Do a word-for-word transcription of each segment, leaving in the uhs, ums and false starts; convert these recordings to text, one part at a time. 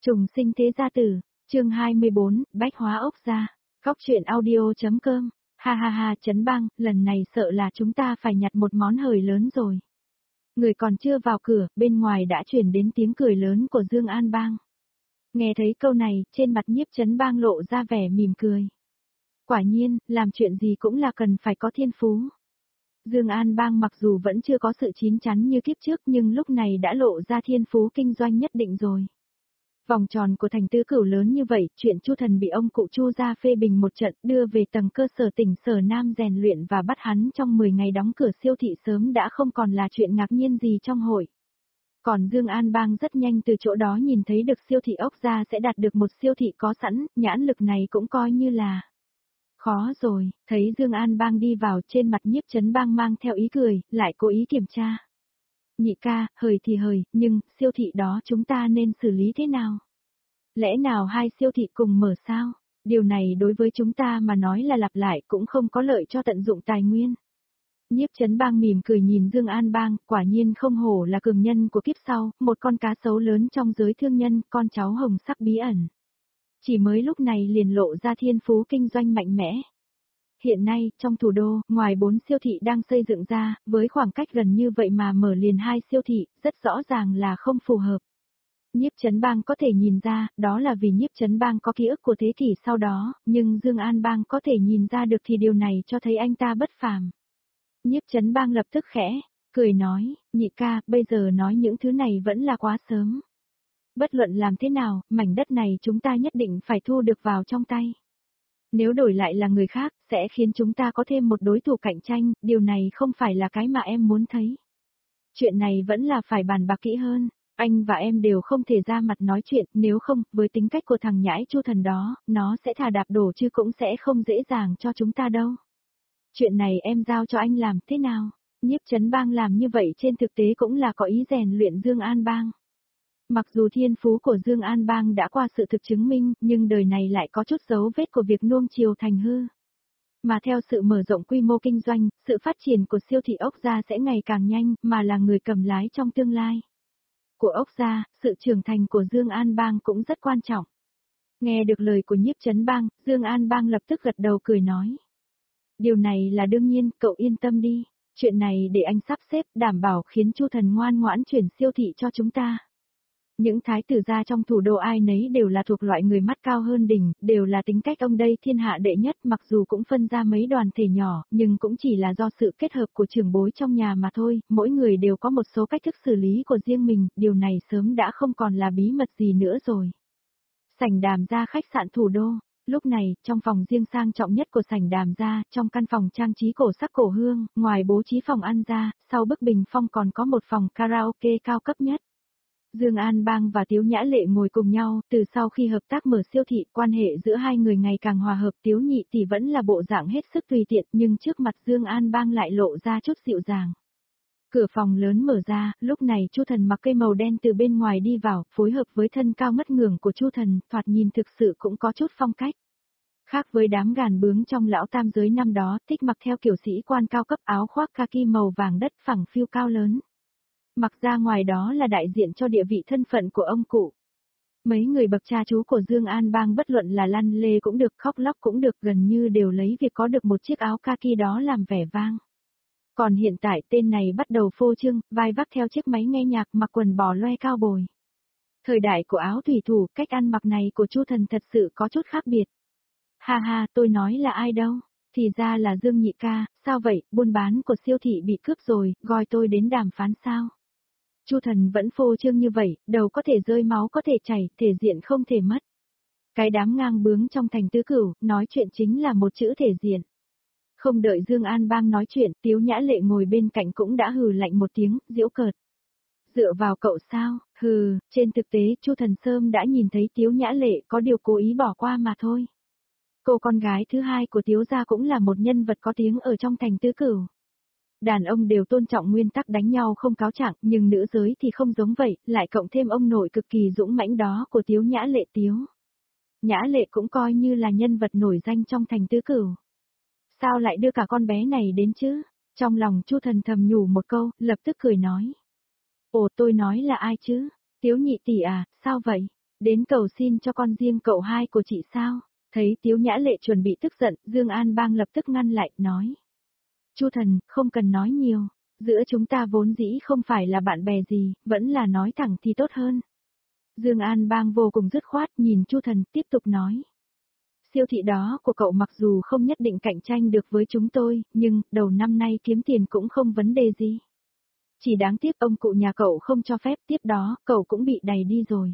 Trùng sinh thế gia tử, chương hai mươi bốn, bách hóa ốc gia, góc truyện audio.com, ha ha ha Trấn Bang, lần này sợ là chúng ta phải nhặt một món hời lớn rồi. Người còn chưa vào cửa, bên ngoài đã truyền đến tiếng cười lớn của Dương An Bang. Nghe thấy câu này, trên mặt Nhiếp Trấn Bang lộ ra vẻ mỉm cười. Quả nhiên, làm chuyện gì cũng là cần phải có thiên phú. Dương An Bang mặc dù vẫn chưa có sự chín chắn như kiếp trước nhưng lúc này đã lộ ra thiên phú kinh doanh nhất định rồi. Vòng tròn của thành tứ cửu lớn như vậy, chuyện Chu Thần bị ông cụ Chu gia phê bình một trận đưa về tầng cơ sở tỉnh Sở Nam rèn luyện và bắt hắn trong mười ngày đóng cửa siêu thị sớm đã không còn là chuyện ngạc nhiên gì trong hội. Còn Dương An Bang rất nhanh từ chỗ đó nhìn thấy được siêu thị ốc gia sẽ đạt được một siêu thị có sẵn, nhãn lực này cũng coi như là khó rồi. Thấy Dương An Bang đi vào, trên mặt Nhiếp Trấn Bang mang theo ý cười, lại cố ý kiểm tra. Nhị ca, hời thì hời, nhưng siêu thị đó chúng ta nên xử lý thế nào? Lẽ nào hai siêu thị cùng mở sao? Điều này đối với chúng ta mà nói là lặp lại cũng không có lợi cho tận dụng tài nguyên. Nhiếp Trấn Bang mỉm cười nhìn Dương An Bang, quả nhiên không hổ là cường nhân của kiếp sau, một con cá sấu lớn trong giới thương nhân, con cháu hồng sắc bí ẩn. Chỉ mới lúc này liền lộ ra thiên phú kinh doanh mạnh mẽ. Hiện nay, trong thủ đô, ngoài bốn siêu thị đang xây dựng ra, với khoảng cách gần như vậy mà mở liền hai siêu thị, rất rõ ràng là không phù hợp. Nhiếp Trấn Bang có thể nhìn ra, đó là vì Nhiếp Trấn Bang có ký ức của thế kỷ sau đó, nhưng Dương An Bang có thể nhìn ra được thì điều này cho thấy anh ta bất phàm. Nhiếp Trấn Bang lập tức khẽ, cười nói, nhị ca, bây giờ nói những thứ này vẫn là quá sớm. Bất luận làm thế nào, mảnh đất này chúng ta nhất định phải thu được vào trong tay. Nếu đổi lại là người khác, sẽ khiến chúng ta có thêm một đối thủ cạnh tranh, điều này không phải là cái mà em muốn thấy. Chuyện này vẫn là phải bàn bạc kỹ hơn, anh và em đều không thể ra mặt nói chuyện, nếu không, với tính cách của thằng nhãi Chu Thần đó, nó sẽ thà đạp đổ chứ cũng sẽ không dễ dàng cho chúng ta đâu. Chuyện này em giao cho anh làm thế nào? Nhiếp Trấn Bang làm như vậy trên thực tế cũng là có ý rèn luyện Dương An Bang. Mặc dù thiên phú của Dương An Bang đã qua sự thực chứng minh, nhưng đời này lại có chút dấu vết của việc nuông chiều thành hư. Mà theo sự mở rộng quy mô kinh doanh, sự phát triển của siêu thị ốc gia sẽ ngày càng nhanh, mà là người cầm lái trong tương lai. Của ốc gia, sự trưởng thành của Dương An Bang cũng rất quan trọng. Nghe được lời của Nhiếp Trấn Bang, Dương An Bang lập tức gật đầu cười nói. Điều này là đương nhiên, cậu yên tâm đi, chuyện này để anh sắp xếp, đảm bảo khiến Chu Thần ngoan ngoãn chuyển siêu thị cho chúng ta. Những thái tử gia trong thủ đô ai nấy đều là thuộc loại người mắt cao hơn đỉnh, đều là tính cách ông đây thiên hạ đệ nhất, mặc dù cũng phân ra mấy đoàn thể nhỏ, nhưng cũng chỉ là do sự kết hợp của trưởng bối trong nhà mà thôi, mỗi người đều có một số cách thức xử lý của riêng mình, điều này sớm đã không còn là bí mật gì nữa rồi. Sảnh Đàm gia khách sạn thủ đô. Lúc này, trong phòng riêng sang trọng nhất của sảnh Đàm gia, trong căn phòng trang trí cổ sắc cổ hương, ngoài bố trí phòng ăn ra, sau bức bình phong còn có một phòng karaoke cao cấp nhất. Dương An Bang và Tiếu Nhã Lệ ngồi cùng nhau, từ sau khi hợp tác mở siêu thị, quan hệ giữa hai người ngày càng hòa hợp. Tiếu Nhị thì vẫn là bộ dạng hết sức tùy tiện, nhưng trước mặt Dương An Bang lại lộ ra chút dịu dàng. Cửa phòng lớn mở ra, lúc này Chu Thần mặc cây màu đen từ bên ngoài đi vào, phối hợp với thân cao ngất ngưởng của Chu Thần, thoạt nhìn thực sự cũng có chút phong cách. Khác với đám gàn bướng trong lão tam giới năm đó, thích mặc theo kiểu sĩ quan cao cấp, áo khoác kaki màu vàng đất phẳng phiu cao lớn. Mặc ra ngoài đó là đại diện cho địa vị thân phận của ông cụ. Mấy người bậc cha chú của Dương An Bang bất luận là lăn lê cũng được, khóc lóc cũng được, gần như đều lấy việc có được một chiếc áo kaki đó làm vẻ vang. Còn hiện tại tên này bắt đầu phô trương, vai vác theo chiếc máy nghe nhạc, mặc quần bò loe cao bồi. Thời đại của áo thủy thủ, cách ăn mặc này của Chu Thần thật sự có chút khác biệt. Ha ha, tôi nói là ai đâu, thì ra là Dương nhị ca, sao vậy, buôn bán của siêu thị bị cướp rồi, gọi tôi đến đàm phán sao? Chu Thần vẫn phô trương như vậy, đầu có thể rơi máu có thể chảy, thể diện không thể mất. Cái đám ngang bướng trong thành tứ cửu, nói chuyện chính là một chữ thể diện. Không đợi Dương An Bang nói chuyện, Tiếu Nhã Lệ ngồi bên cạnh cũng đã hừ lạnh một tiếng, giễu cợt. Dựa vào cậu sao, hừ, trên thực tế Chu Thần sớm đã nhìn thấy Tiếu Nhã Lệ, có điều cố ý bỏ qua mà thôi. Cô con gái thứ hai của Tiếu gia cũng là một nhân vật có tiếng ở trong thành tứ cửu. Đàn ông đều tôn trọng nguyên tắc đánh nhau không cáo trạng, nhưng nữ giới thì không giống vậy, lại cộng thêm ông nội cực kỳ dũng mãnh đó của Tiếu Nhã Lệ. Tiếu Nhã Lệ cũng coi như là nhân vật nổi danh trong thành tứ cửu. Sao lại đưa cả con bé này đến chứ? Trong lòng Chu Thần thầm nhủ một câu, lập tức cười nói. Ồ, tôi nói là ai chứ? Tiếu Nhị tỷ à, sao vậy? Đến cầu xin cho con riêng cậu hai của chị sao? Thấy Tiếu Nhã Lệ chuẩn bị tức giận, Dương An Bang lập tức ngăn lại, nói. Chu Thần, không cần nói nhiều, giữa chúng ta vốn dĩ không phải là bạn bè gì, vẫn là nói thẳng thì tốt hơn. Dương An Bang vô cùng dứt khoát nhìn Chu Thần tiếp tục nói. Siêu thị đó của cậu mặc dù không nhất định cạnh tranh được với chúng tôi, nhưng đầu năm nay kiếm tiền cũng không vấn đề gì. Chỉ đáng tiếc ông cụ nhà cậu không cho phép, tiếp đó cậu cũng bị đày đi rồi.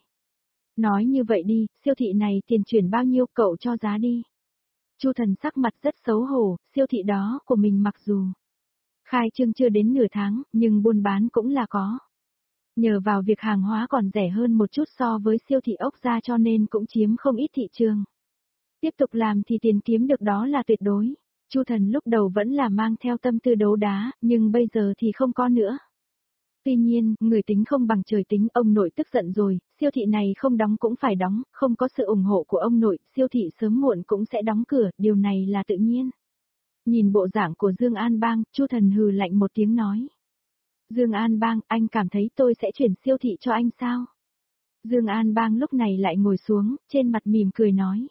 Nói như vậy đi, siêu thị này tiền chuyển bao nhiêu cậu cho giá đi. Chu Thần sắc mặt rất xấu hổ, siêu thị đó của mình mặc dù khai trương chưa đến nửa tháng, nhưng buôn bán cũng là có. Nhờ vào việc hàng hóa còn rẻ hơn một chút so với siêu thị ốc gia cho nên cũng chiếm không ít thị trường. Tiếp tục làm thì tiền kiếm được đó là tuyệt đối. Chu Thần lúc đầu vẫn là mang theo tâm tư đấu đá, nhưng bây giờ thì không có nữa. Tuy nhiên, người tính không bằng trời tính, ông nội tức giận rồi, siêu thị này không đóng cũng phải đóng, không có sự ủng hộ của ông nội, siêu thị sớm muộn cũng sẽ đóng cửa, điều này là tự nhiên. Nhìn bộ dạng của Dương An Bang, Chu Thần hừ lạnh một tiếng nói. Dương An Bang, anh cảm thấy tôi sẽ chuyển siêu thị cho anh sao? Dương An Bang lúc này lại ngồi xuống, trên mặt mỉm cười nói.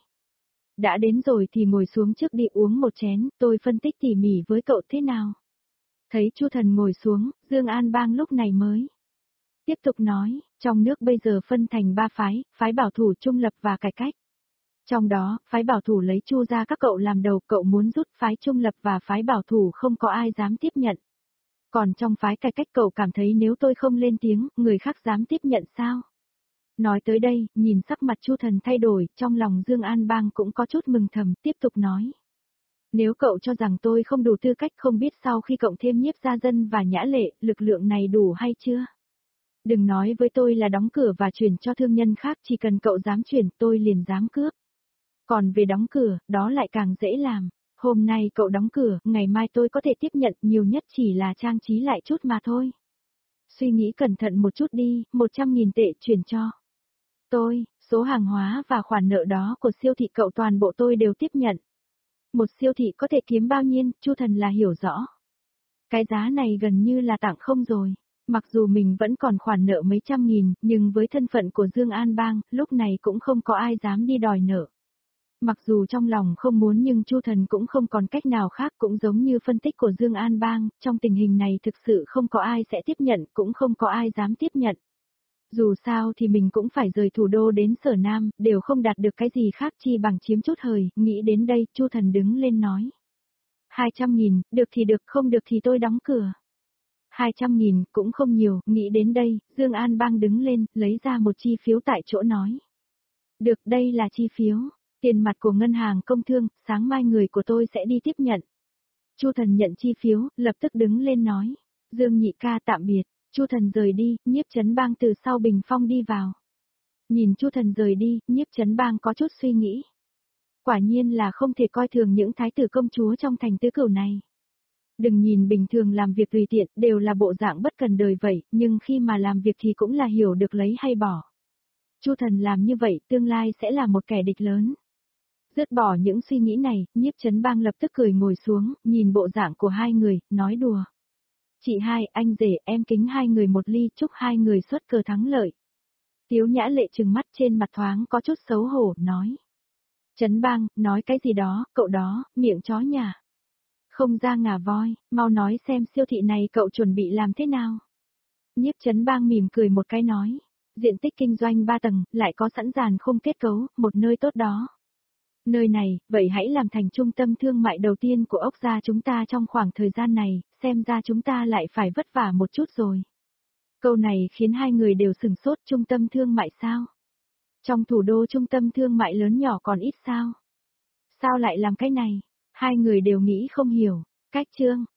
Đã đến rồi thì ngồi xuống trước đi uống một chén, tôi phân tích tỉ mỉ với cậu thế nào? Thấy Chu Thần ngồi xuống, Dương An Bang lúc này mới tiếp tục nói, trong nước bây giờ phân thành ba phái, phái bảo thủ, trung lập và cải cách. Trong đó, phái bảo thủ lấy Chu gia các cậu làm đầu, cậu muốn rút phái trung lập và phái bảo thủ không có ai dám tiếp nhận. Còn trong phái cải cách cậu cảm thấy nếu tôi không lên tiếng, người khác dám tiếp nhận sao? Nói tới đây, nhìn sắc mặt Chu Thần thay đổi, trong lòng Dương An Bang cũng có chút mừng thầm, tiếp tục nói. Nếu cậu cho rằng tôi không đủ tư cách, không biết sau khi cộng thêm Nhiếp Gia Dân và Nhã Lệ, lực lượng này đủ hay chưa? Đừng nói với tôi là đóng cửa và chuyển cho thương nhân khác, chỉ cần cậu dám chuyển tôi liền dám cướp. Còn về đóng cửa, đó lại càng dễ làm. Hôm nay cậu đóng cửa, ngày mai tôi có thể tiếp nhận, nhiều nhất chỉ là trang trí lại chút mà thôi. Suy nghĩ cẩn thận một chút đi, một trăm nghìn tệ chuyển cho tôi, số hàng hóa và khoản nợ đó của siêu thị cậu toàn bộ tôi đều tiếp nhận. Một siêu thị có thể kiếm bao nhiêu, Chu Thần là hiểu rõ. Cái giá này gần như là tặng không rồi. Mặc dù mình vẫn còn khoản nợ mấy trăm nghìn, nhưng với thân phận của Dương An Bang, lúc này cũng không có ai dám đi đòi nợ. Mặc dù trong lòng không muốn nhưng Chu Thần cũng không còn cách nào khác, cũng giống như phân tích của Dương An Bang, trong tình hình này thực sự không có ai sẽ tiếp nhận, cũng không có ai dám tiếp nhận. Dù sao thì mình cũng phải rời thủ đô đến Sở Nam, đều không đạt được cái gì khác chi bằng chiếm chút hời, nghĩ đến đây, Chu Thần đứng lên nói. hai trăm nghìn, được thì được, không được thì tôi đóng cửa. hai trăm nghìn, cũng không nhiều, nghĩ đến đây, Dương An Bang đứng lên, lấy ra một chi phiếu tại chỗ nói. Được, đây là chi phiếu, tiền mặt của ngân hàng công thương, sáng mai người của tôi sẽ đi tiếp nhận. Chu Thần nhận chi phiếu, lập tức đứng lên nói. Dương nhị ca tạm biệt. Chu Thần rời đi, Nhiếp Chấn Bang từ sau bình phong đi vào. Nhìn Chu Thần rời đi, Nhiếp Chấn Bang có chút suy nghĩ. Quả nhiên là không thể coi thường những thái tử công chúa trong thành tứ cửu này. Đừng nhìn bình thường làm việc tùy tiện, đều là bộ dạng bất cần đời vậy, nhưng khi mà làm việc thì cũng là hiểu được lấy hay bỏ. Chu Thần làm như vậy, tương lai sẽ là một kẻ địch lớn. Dứt bỏ những suy nghĩ này, Nhiếp Chấn Bang lập tức cười ngồi xuống, nhìn bộ dạng của hai người, nói đùa. Chị hai, anh rể, em kính hai người một ly, chúc hai người xuất cờ thắng lợi. Tiếu Nhã Lệ trừng mắt, trên mặt thoáng có chút xấu hổ, nói. Chấn Bang, nói cái gì đó, cậu đó, miệng chó nhà. Không ra ngà voi, mau nói xem siêu thị này cậu chuẩn bị làm thế nào. Nhiếp Chấn Bang mỉm cười một cái nói. Diện tích kinh doanh ba tầng, lại có sẵn dàn khung kết cấu, một nơi tốt đó. Nơi này, vậy hãy làm thành trung tâm thương mại đầu tiên của ốc gia chúng ta trong khoảng thời gian này, xem ra chúng ta lại phải vất vả một chút rồi. Câu này khiến hai người đều sừng sốt, trung tâm thương mại sao? Trong thủ đô trung tâm thương mại lớn nhỏ còn ít sao? Sao lại làm cái này? Hai người đều nghĩ không hiểu. Cách chương